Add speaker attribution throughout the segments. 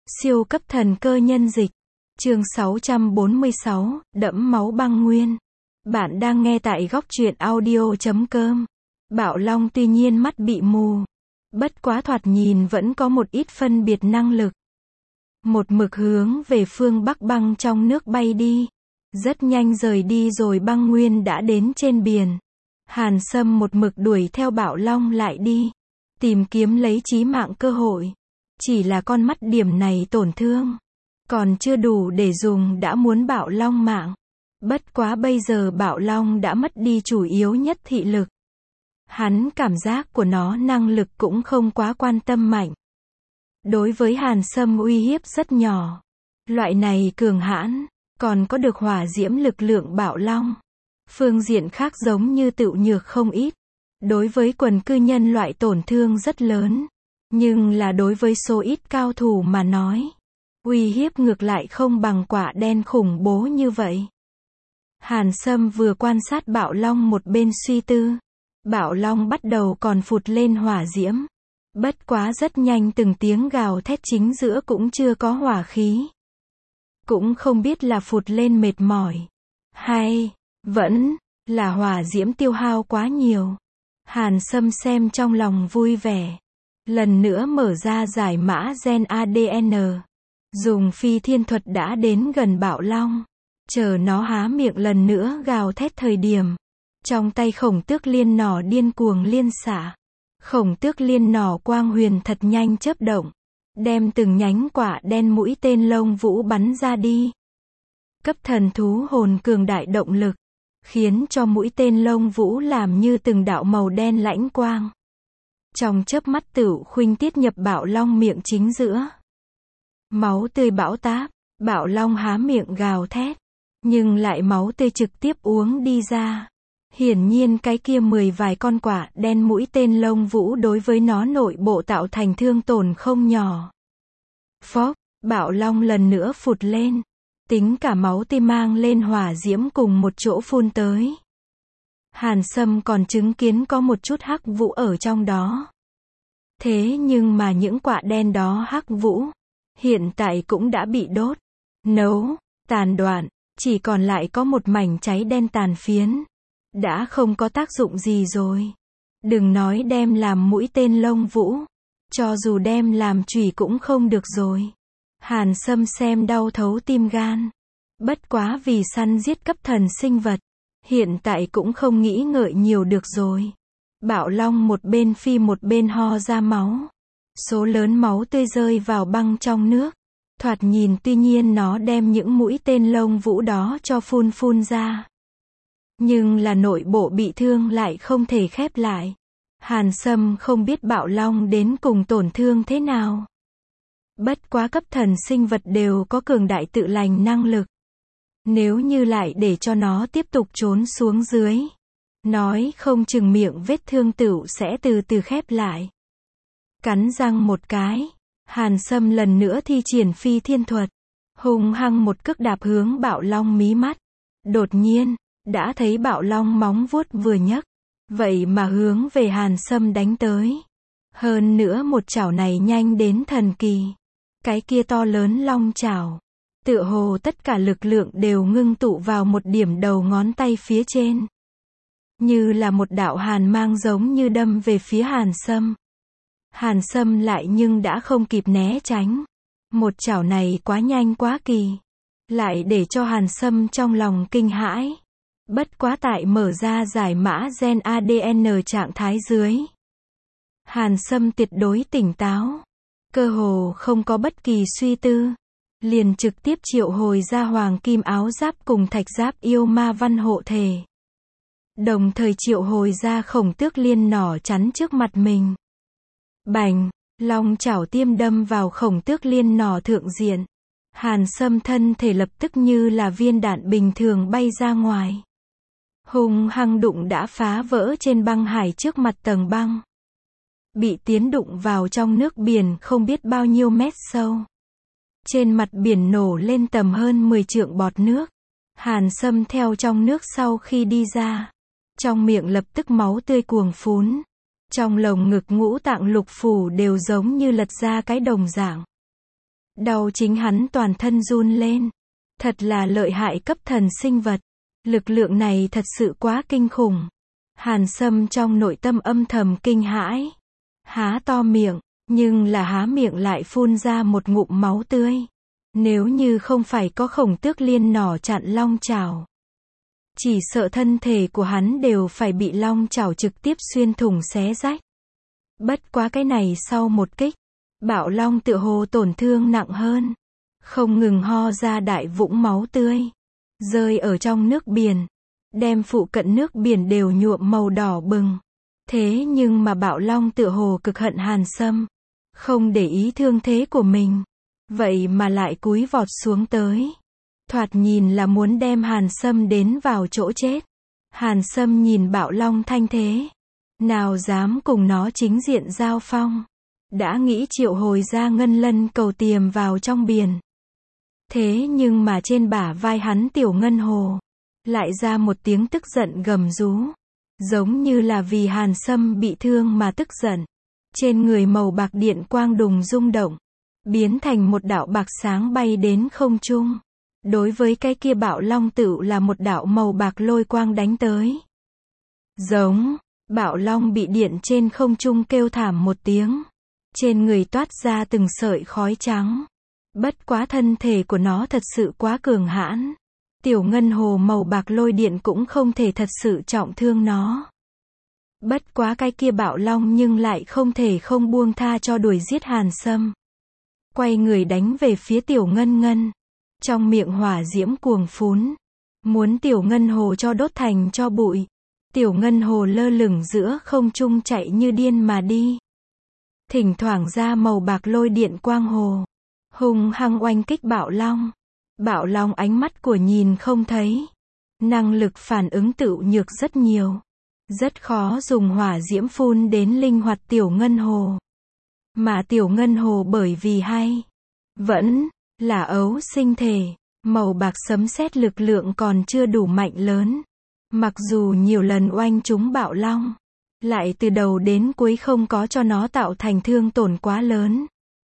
Speaker 1: Siêu cấp thần cơ nhân dịch. Chương 646, đẫm máu băng nguyên. Bạn đang nghe tại góc truyện audio.com. Bạo Long tuy nhiên mắt bị mù. Bất quá thoạt nhìn vẫn có một ít phân biệt năng lực. Một mực hướng về phương Bắc băng trong nước bay đi. Rất nhanh rời đi rồi băng nguyên đã đến trên biển. Hàn Sâm một mực đuổi theo Bạo Long lại đi. Tìm kiếm lấy chí mạng cơ hội. Chỉ là con mắt điểm này tổn thương. Còn chưa đủ để dùng đã muốn Bạo Long mạng. Bất quá bây giờ Bạo Long đã mất đi chủ yếu nhất thị lực. Hắn cảm giác của nó năng lực cũng không quá quan tâm mạnh. Đối với Hàn Sâm uy hiếp rất nhỏ. Loại này cường hãn, còn có được hỏa diễm lực lượng Bạo Long. Phương diện khác giống như tựu nhược không ít. Đối với quần cư nhân loại tổn thương rất lớn. Nhưng là đối với số ít cao thủ mà nói. Uy hiếp ngược lại không bằng quả đen khủng bố như vậy. Hàn Sâm vừa quan sát Bạo Long một bên suy tư. Bạo Long bắt đầu còn phụt lên hỏa diễm. Bất quá rất nhanh từng tiếng gào thét chính giữa cũng chưa có hỏa khí. Cũng không biết là phụt lên mệt mỏi. Hay, vẫn, là hỏa diễm tiêu hao quá nhiều. Hàn Sâm xem trong lòng vui vẻ. Lần nữa mở ra giải mã gen ADN. Dùng phi thiên thuật đã đến gần Bạo Long. Chờ nó há miệng lần nữa gào thét thời điểm. Trong tay khổng tước liên nỏ điên cuồng liên xạ. Khổng tước liên nỏ quang huyền thật nhanh chớp động. Đem từng nhánh quả đen mũi tên lông vũ bắn ra đi. Cấp thần thú hồn cường đại động lực. Khiến cho mũi tên lông vũ làm như từng đạo màu đen lãnh quang. Trong chớp mắt tửu khuynh tiết nhập Bạo Long miệng chính giữa. Máu tươi bão táp, Bạo Long há miệng gào thét. Nhưng lại máu tươi trực tiếp uống đi ra. Hiển nhiên cái kia 10 vài con quả đen mũi tên lông vũ đối với nó nội bộ tạo thành thương tổn không nhỏ. Phốc, Bạo Long lần nữa phụt lên. Tính cả máu tươi mang lên hỏa diễm cùng một chỗ phun tới. Hàn Sâm còn chứng kiến có một chút hắc vũ ở trong đó. Thế nhưng mà những quả đen đó hắc vũ, hiện tại cũng đã bị đốt, nấu, tàn đoạn, chỉ còn lại có một mảnh cháy đen tàn phiến. Đã không có tác dụng gì rồi. Đừng nói đem làm mũi tên lông vũ. Cho dù đem làm chùy cũng không được rồi. Hàn Sâm xem đau thấu tim gan. Bất quá vì săn giết cấp thần sinh vật. Hiện tại cũng không nghĩ ngợi nhiều được rồi. Bạo Long một bên phi một bên ho ra máu. Số lớn máu tươi rơi vào băng trong nước. Thoạt nhìn tuy nhiên nó đem những mũi tên lông vũ đó cho phun ra. Nhưng là nội bộ bị thương lại không thể khép lại. Hàn Sâm không biết Bạo Long đến cùng tổn thương thế nào. Bất quá cấp thần sinh vật đều có cường đại tự lành năng lực. Nếu như lại để cho nó tiếp tục trốn xuống dưới. Nói không chừng miệng vết thương tửu sẽ từ từ khép lại. Cắn răng một cái. Hàn Sâm lần nữa thi triển phi thiên thuật. Hung hăng một cước đạp hướng Bạo Long mí mắt. Đột nhiên, đã thấy Bạo Long móng vuốt vừa nhấc. Vậy mà hướng về Hàn Sâm đánh tới. Hơn nữa một chảo này nhanh đến thần kỳ. Cái kia to lớn long chảo. Tựa hồ tất cả lực lượng đều ngưng tụ vào một điểm đầu ngón tay phía trên. Như là một đạo hàn mang giống như đâm về phía Hàn Sâm. Hàn Sâm lại nhưng đã không kịp né tránh. Một chảo này quá nhanh quá kỳ. Lại để cho Hàn Sâm trong lòng kinh hãi. Bất quá tại mở ra giải mã gen ADN trạng thái dưới. Hàn Sâm tuyệt đối tỉnh táo. Cơ hồ không có bất kỳ suy tư. Liền trực tiếp triệu hồi ra hoàng kim áo giáp cùng thạch giáp yêu ma văn hộ thể. Đồng thời triệu hồi ra khổng tước liên nỏ chắn trước mặt mình. Bành, long chảo tiêm đâm vào khổng tước liên nỏ thượng diện. Hàn Sâm thân thể lập tức như là viên đạn bình thường bay ra ngoài. Hung hăng đụng đã phá vỡ trên băng hải trước mặt tầng băng. Bị tiến đụng vào trong nước biển không biết bao nhiêu mét sâu. Trên mặt biển nổ lên tầm hơn 10 trượng bọt nước. Hàn Sâm theo trong nước sau khi đi ra. Trong miệng lập tức máu tươi cuồng phún. Trong lồng ngực ngũ tạng lục phủ đều giống như lật ra cái đồng dạng. Đau chính hắn toàn thân run lên. Thật là lợi hại cấp thần sinh vật. Lực lượng này thật sự quá kinh khủng. Hàn Sâm trong nội tâm âm thầm kinh hãi. Há to miệng, nhưng là há miệng lại phun ra một ngụm máu tươi. Nếu như không phải có Khổng Tước Liên nỏ chặn long chảo, chỉ sợ thân thể của hắn đều phải bị long chảo trực tiếp xuyên thủng xé rách. Bất quá cái này sau một kích, Bạo Long tựa hồ tổn thương nặng hơn, không ngừng ho ra đại vũng máu tươi, rơi ở trong nước biển, đem phụ cận nước biển đều nhuộm màu đỏ bừng. Thế nhưng mà Bạo Long tựa hồ cực hận Hàn Sâm, không để ý thương thế của mình, vậy mà lại cúi vọt xuống tới. Thoạt nhìn là muốn đem Hàn Sâm đến vào chỗ chết. Hàn Sâm nhìn Bạo Long thanh thế, nào dám cùng nó chính diện giao phong. Đã nghĩ triệu hồi ra ngân lân cầu tiềm vào trong biển. Thế nhưng mà trên bả vai hắn tiểu ngân hồ, lại ra một tiếng tức giận gầm rú. Giống như là vì Hàn Sâm bị thương mà tức giận. Trên người màu bạc điện quang đùng rung động, biến thành một đạo bạc sáng bay đến không trung. Đối với cái kia Bạo Long tựu là một đạo màu bạc lôi quang đánh tới. Giống, Bạo Long bị điện trên không trung kêu thảm một tiếng. Trên người toát ra từng sợi khói trắng. Bất quá thân thể của nó thật sự quá cường hãn. Tiểu ngân hồ màu bạc lôi điện cũng không thể thật sự trọng thương nó. Bất quá cái kia Bạo Long nhưng lại không thể không buông tha cho đuổi giết Hàn Sâm. Quay người đánh về phía tiểu ngân ngân. Trong miệng hỏa diễm cuồng phún. Muốn tiểu ngân hồ cho đốt thành cho bụi. Tiểu ngân hồ lơ lửng giữa không trung chạy như điên mà đi. Thỉnh thoảng ra màu bạc lôi điện quang hồ. Hung hăng oanh kích Bạo Long. Bạo Long ánh mắt của nhìn không thấy. Năng lực phản ứng tựu nhược rất nhiều. Rất khó dùng hỏa diễm phun đến linh hoạt tiểu ngân hồ. Mà tiểu ngân hồ bởi vì hay vẫn là ấu sinh thể, màu bạc sấm sét lực lượng còn chưa đủ mạnh lớn. Mặc dù nhiều lần oanh trúng Bạo Long, lại từ đầu đến cuối không có cho nó tạo thành thương tổn quá lớn.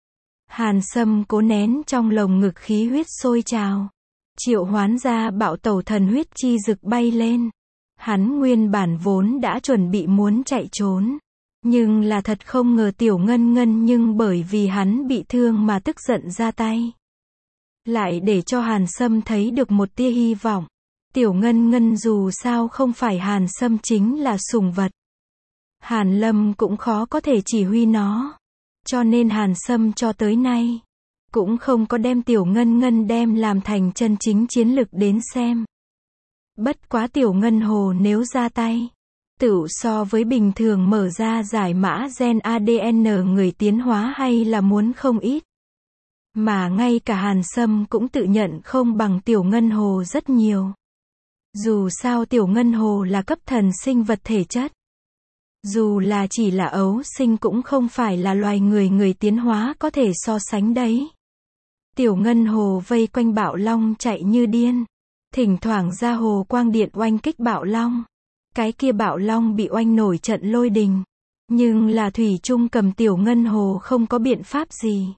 Speaker 1: Hàn Sâm cố nén trong lồng ngực khí huyết sôi trào, triệu hoán ra Bạo Tẩu thần huyết chi rực bay lên. Hắn nguyên bản vốn đã chuẩn bị muốn chạy trốn, nhưng là thật không ngờ tiểu ngân ngân nhưng bởi vì hắn bị thương mà tức giận ra tay. Lại để cho Hàn Sâm thấy được một tia hy vọng. Tiểu ngân ngân dù sao không phải Hàn Sâm chính là sủng vật. Hàn Lâm cũng khó có thể chỉ huy nó. Cho nên Hàn Sâm cho tới nay cũng không có đem tiểu ngân ngân đem làm thành chân chính chiến lực đến xem. Bất quá tiểu ngân hồ nếu ra tay, tựu so với bình thường mở ra giải mã gen ADN người tiến hóa hay là muốn không ít. Mà ngay cả Hàn Sâm cũng tự nhận không bằng tiểu ngân hồ rất nhiều. Dù sao tiểu ngân hồ là cấp thần sinh vật thể chất. Dù là chỉ là ấu sinh cũng không phải là loài người tiến hóa có thể so sánh đấy. Tiểu ngân hồ vây quanh Bạo Long chạy như điên. Thỉnh thoảng ra hồ quang điện oanh kích Bạo Long. Cái kia Bạo Long bị oanh nổi trận lôi đình. Nhưng là thủy chung cầm tiểu ngân hồ không có biện pháp gì.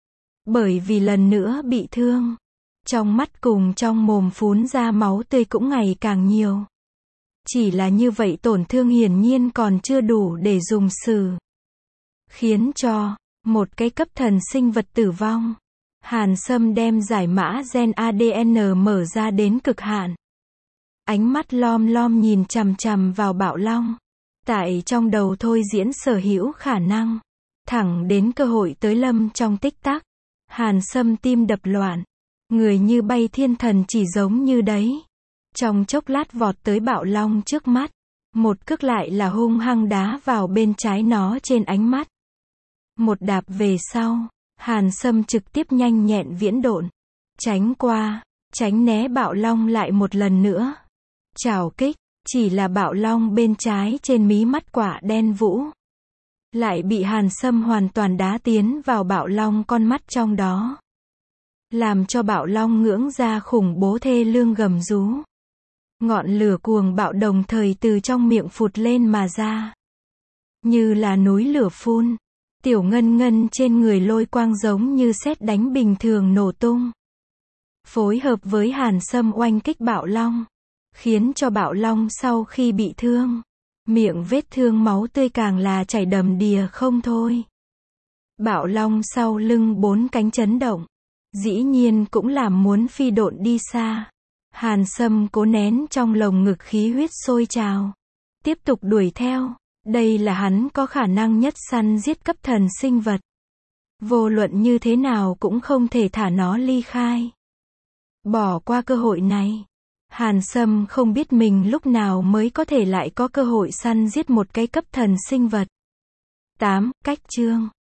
Speaker 1: Bởi vì lần nữa bị thương. Trong mắt cùng trong mồm phún ra máu tươi cũng ngày càng nhiều. Chỉ là như vậy tổn thương hiển nhiên còn chưa đủ để dùng xử. Khiến cho một cái cấp thần sinh vật tử vong. Hàn Sâm đem giải mã gen ADN mở ra đến cực hạn. Ánh mắt lom lom nhìn chằm chằm vào Bạo Long. Tại trong đầu thôi diễn sở hữu khả năng. Thẳng đến cơ hội tới lâm trong tích tắc. Hàn Sâm tim đập loạn. Người như bay thiên thần chỉ giống như đấy. Trong chốc lát vọt tới Bạo Long trước mắt. Một cước lại là hung hăng đá vào bên trái nó trên ánh mắt. Một đạp về sau. Hàn Sâm trực tiếp nhanh nhẹn viễn độn. Tránh qua, tránh né Bạo Long lại một lần nữa. Chảo kích, chỉ là Bạo Long bên trái trên mí mắt quả đen vũ. Lại bị Hàn Sâm hoàn toàn đá tiến vào Bạo Long con mắt trong đó. Làm cho Bạo Long ngưỡng ra khủng bố thê lương gầm rú. Ngọn lửa cuồng bạo đồng thời từ trong miệng phụt lên mà ra. Như là núi lửa phun. Tiểu Ngân Ngân trên người lôi quang giống như sét đánh bình thường nổ tung. Phối hợp với Hàn Sâm oanh kích Bạo Long, khiến cho Bạo Long sau khi bị thương, miệng vết thương máu tươi càng là chảy đầm đìa không thôi. Bạo Long sau lưng 4 cánh chấn động, dĩ nhiên cũng làm muốn phi độn đi xa. Hàn Sâm cố nén trong lồng ngực khí huyết sôi trào, tiếp tục đuổi theo. Đây là hắn có khả năng nhất săn giết cấp thần sinh vật. Vô luận như thế nào cũng không thể thả nó ly khai. Bỏ qua cơ hội này, Hàn Sâm không biết mình lúc nào mới có thể lại có cơ hội săn giết một cái cấp thần sinh vật. 8. Cách chương